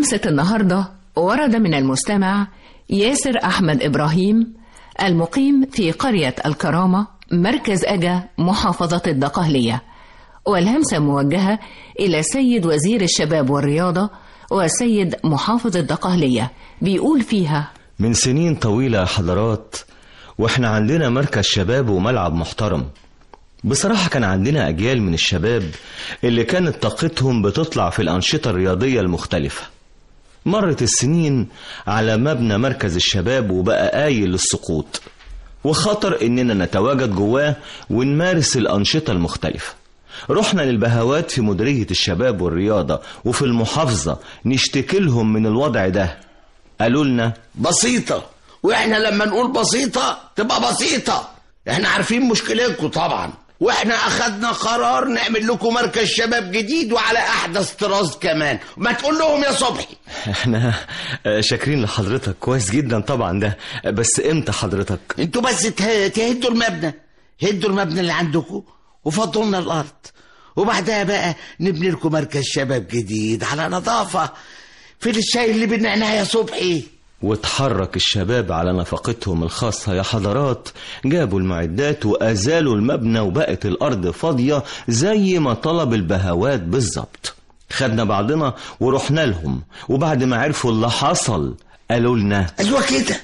همسة النهاردة ورد من المستمع ياسر أحمد إبراهيم المقيم في قرية الكرامة مركز أجا محافظة الدقهلية، والهمسة موجهة إلى سيد وزير الشباب والرياضة وسيد محافظ الدقهلية. بيقول فيها: من سنين طويلة يا حضرات واحنا عندنا مركز شباب وملعب محترم. بصراحة كان عندنا أجيال من الشباب اللي كانت طاقتهم بتطلع في الأنشطة الرياضية المختلفة. مرت السنين على مبنى مركز الشباب وبقى قايل للسقوط، وخطر إننا نتواجد جواه ونمارس الأنشطة المختلفة. رحنا للبهوات في مديرية الشباب والرياضة وفي المحافظة نشتكي لهم من الوضع ده. قالوا لنا بسيطة، واحنا لما نقول بسيطة تبقى بسيطة. احنا عارفين مشكلتكم طبعا، واحنا اخدنا قرار نعمل لكم مركز شباب جديد وعلى احدث طراز كمان. ما تقول لهم يا صبحي. احنا شاكرين لحضرتك كويس جدا طبعا ده، بس امتى حضرتك؟ انتوا بس تهدوا المبنى، هدوا المبنى اللي عندكم وفضوا لنا الارض، وبعدها بقى نبني لكم مركز شباب جديد على نظافة. فين الشاي اللي بالنعناع يا صبحي؟ واتحرك الشباب على نفقتهم الخاصة يا حضرات، جابوا المعدات وأزالوا المبنى وبقت الأرض فاضية زي ما طلب البهوات بالظبط. خدنا بعضنا ورحنا لهم، وبعد ما عرفوا اللي حصل قالوا لنا أيوة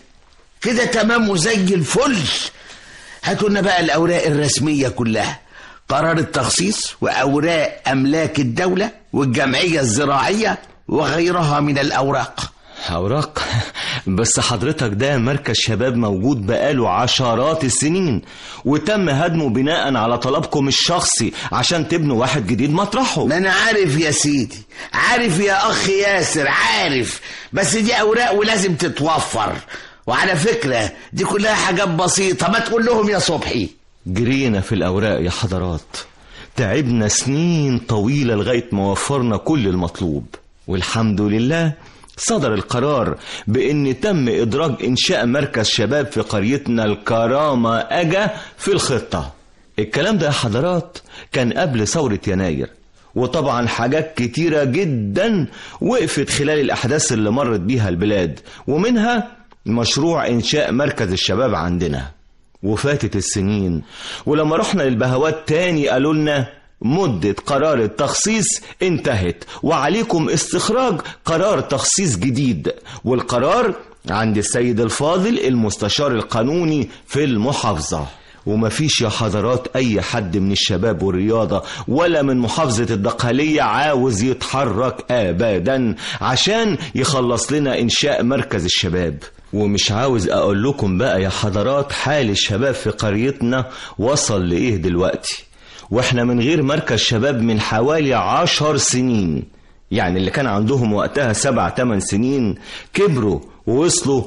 كده تمام وزي الفل. هاتوا لنا بقى الأوراق الرسمية كلها، قرار التخصيص وأوراق أملاك الدولة والجمعية الزراعية وغيرها من الأوراق. أوراق؟ بس حضرتك ده مركز شباب موجود بقاله عشرات السنين، وتم هدمه بناء على طلبكم الشخصي عشان تبنوا واحد جديد مطرحه. ما أنا عارف يا سيدي، عارف يا أخ ياسر، عارف، بس دي أوراق ولازم تتوفر. وعلى فكرة دي كلها حاجات بسيطة، ما تقول لهم يا صبحي. جرينا في الأوراق يا حضرات، تعبنا سنين طويلة لغاية ما وفرنا كل المطلوب، والحمد لله صدر القرار بأن تم إدراج إنشاء مركز شباب في قريتنا الكرامة أجا في الخطة. الكلام ده يا حضرات كان قبل ثورة يناير، وطبعا حاجات كتيرة جدا وقفت خلال الأحداث اللي مرت بيها البلاد، ومنها مشروع إنشاء مركز الشباب عندنا. وفاتت السنين، ولما رحنا للبهوات تاني قالوا لنا مدة قرار التخصيص انتهت وعليكم استخراج قرار تخصيص جديد، والقرار عند السيد الفاضل المستشار القانوني في المحافظة. ومفيش يا حضرات أي حد من الشباب والرياضة ولا من محافظة الدقهلية عاوز يتحرك أبدا عشان يخلص لنا إنشاء مركز الشباب. ومش عاوز أقول لكم بقى يا حضرات حال الشباب في قريتنا وصل لإيه دلوقتي، واحنا من غير مركز شباب من حوالي 10 سنين. يعني اللي كان عندهم وقتها 7-8 سنين كبروا ووصلوا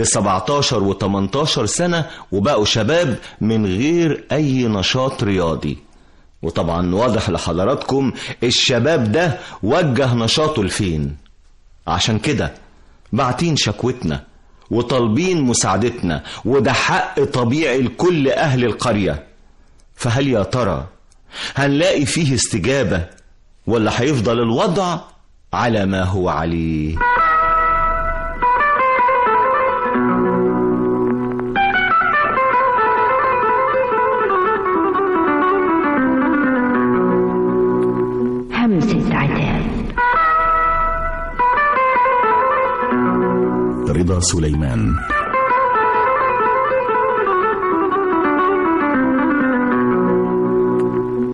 ل17 و18 سنة وبقوا شباب من غير أي نشاط رياضي. وطبعا واضح لحضراتكم الشباب ده وجه نشاطه لفين. عشان كده باعتين شكوتنا وطالبين مساعدتنا، وده حق طبيعي لكل أهل القرية. فهل يا ترى هنلاقي فيه استجابة ولا هيفضل الوضع على ما هو عليه؟ همسة عتاب. رضا سليمان.